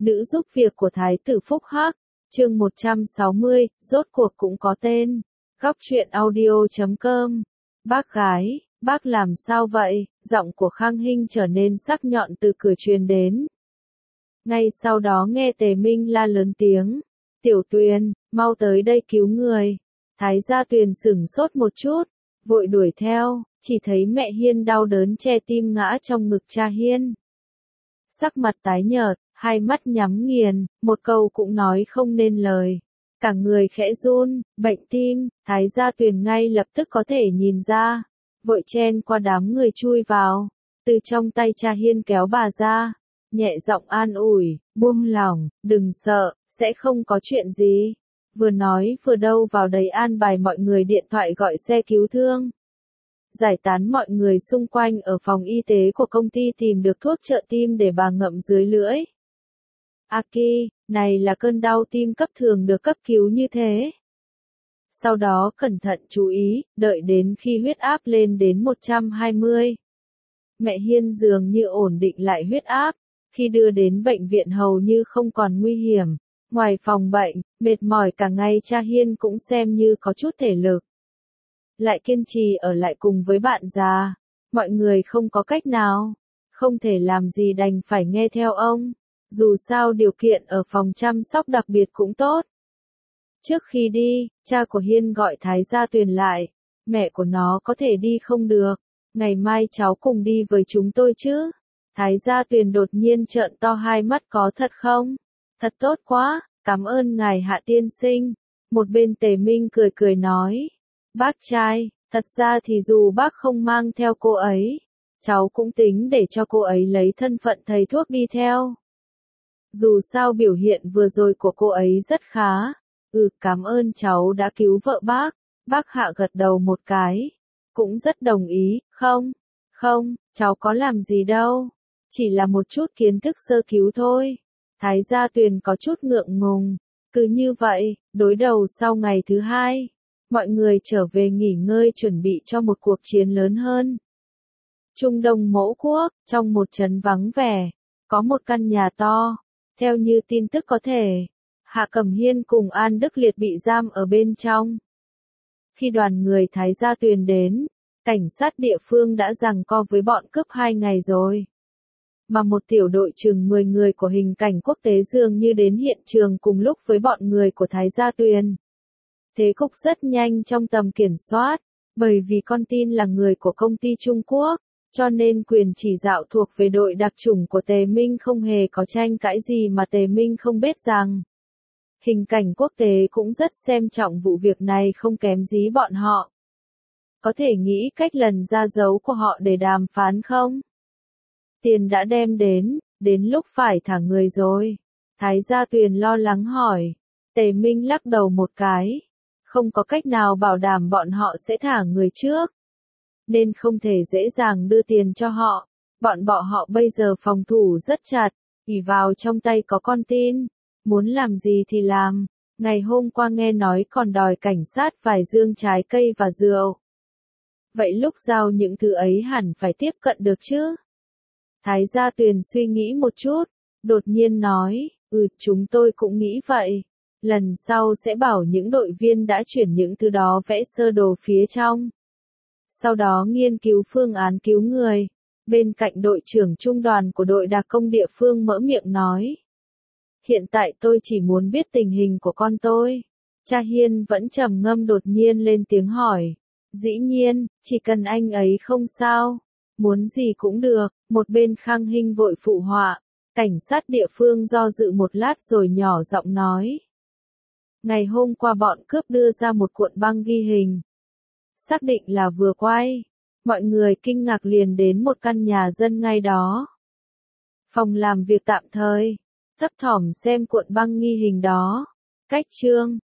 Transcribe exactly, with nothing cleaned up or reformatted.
Nữ giúp việc của Thái tử Phúc Hắc, chương một trăm sáu mươi, rốt cuộc cũng có tên. Góc truyện audio chấm com. Bác gái, bác làm sao vậy? Giọng của Khang Hinh trở nên sắc nhọn từ cửa truyền đến. Ngay sau đó nghe Tề Minh la lớn tiếng. Tiểu Tuyền, mau tới đây cứu người. Thái gia Tuyền sửng sốt một chút, vội đuổi theo, chỉ thấy mẹ Hiên đau đớn che tim ngã trong ngực cha Hiên. Sắc mặt tái nhợt, hai mắt nhắm nghiền, một câu cũng nói không nên lời. Cả người khẽ run, bệnh tim, Thái gia Tuyền ngay lập tức có thể nhìn ra. Vội chen qua đám người chui vào, từ trong tay cha Hiên kéo bà ra, nhẹ giọng an ủi, buông lỏng, đừng sợ, sẽ không có chuyện gì. Vừa nói vừa đâu vào đấy an bài mọi người điện thoại gọi xe cứu thương. Giải tán mọi người xung quanh ở phòng y tế của công ty tìm được thuốc trợ tim để bà ngậm dưới lưỡi. Aki, này là cơn đau tim cấp thường được cấp cứu như thế. Sau đó cẩn thận chú ý, đợi đến khi huyết áp lên đến một trăm hai mươi. Mẹ Hiên dường như ổn định lại huyết áp, khi đưa đến bệnh viện hầu như không còn nguy hiểm. Ngoài phòng bệnh, mệt mỏi cả ngày cha Hiên cũng xem như có chút thể lực. Lại kiên trì ở lại cùng với bạn già. Mọi người không có cách nào, không thể làm gì đành phải nghe theo ông. Dù sao điều kiện ở phòng chăm sóc đặc biệt cũng tốt. Trước khi đi, cha của Hiên gọi Thái gia Tuyền lại. Mẹ của nó có thể đi không được. Ngày mai cháu cùng đi với chúng tôi chứ. Thái gia Tuyền đột nhiên trợn to hai mắt, có thật không? Thật tốt quá, cảm ơn ngài Hạ tiên sinh. Một bên Tề Minh cười cười nói. Bác trai, thật ra thì dù bác không mang theo cô ấy, cháu cũng tính để cho cô ấy lấy thân phận thầy thuốc đi theo. Dù sao biểu hiện vừa rồi của cô ấy rất khá. Ừ, cảm ơn cháu đã cứu vợ bác. Bác Hạ gật đầu một cái. Cũng rất đồng ý, không? Không, cháu có làm gì đâu. Chỉ là một chút kiến thức sơ cứu thôi. Thái gia Tuyền có chút ngượng ngùng. Cứ như vậy, đối đầu sau ngày thứ hai. Mọi người trở về nghỉ ngơi chuẩn bị cho một cuộc chiến lớn hơn. Trung Đông Mẫu Quốc, trong một trấn vắng vẻ, có một căn nhà to. Theo như tin tức có thể, Hạ Cẩm Hiên cùng An Đức Liệt bị giam ở bên trong. Khi đoàn người Thái gia Tuyền đến, cảnh sát địa phương đã giằng co với bọn cướp hai ngày rồi. Mà một tiểu đội chừng mười người của hình cảnh quốc tế dường như đến hiện trường cùng lúc với bọn người của Thái gia Tuyền. Thế cục rất nhanh trong tầm kiểm soát, bởi vì con tin là người của công ty Trung Quốc, cho nên quyền chỉ đạo thuộc về đội đặc chủng của Tề Minh không hề có tranh cãi gì mà Tề Minh không biết rằng. Hình cảnh quốc tế cũng rất xem trọng vụ việc này không kém gì bọn họ. Có thể nghĩ cách lần ra dấu của họ để đàm phán không? Tiền đã đem đến, đến lúc phải thả người rồi. Thái gia Tuyền lo lắng hỏi. Tề Minh lắc đầu một cái. Không có cách nào bảo đảm bọn họ sẽ thả người trước. Nên không thể dễ dàng đưa tiền cho họ. Bọn bọn họ bây giờ phòng thủ rất chặt, ỷ vào trong tay có con tin. Muốn làm gì thì làm. Ngày hôm qua nghe nói còn đòi cảnh sát vài dương trái cây và rượu. Vậy lúc giao những thứ ấy hẳn phải tiếp cận được chứ? Thái gia Tuyền suy nghĩ một chút, đột nhiên nói, ừ chúng tôi cũng nghĩ vậy. Lần sau sẽ bảo những đội viên đã chuyển những thứ đó vẽ sơ đồ phía trong. Sau đó nghiên cứu phương án cứu người. Bên cạnh đội trưởng trung đoàn của đội đặc công địa phương mở miệng nói. Hiện tại tôi chỉ muốn biết tình hình của con tôi. Cha Hiên vẫn trầm ngâm đột nhiên lên tiếng hỏi. Dĩ nhiên, chỉ cần anh ấy không sao. Muốn gì cũng được. Một bên Khang Hinh vội phụ họa. Cảnh sát địa phương do dự một lát rồi nhỏ giọng nói. Ngày hôm qua bọn cướp đưa ra một cuộn băng ghi hình. Xác định là vừa quay. Mọi người kinh ngạc liền đến một căn nhà dân ngay đó. Phòng làm việc tạm thời. Thấp thỏm xem cuộn băng ghi hình đó. Cách chương.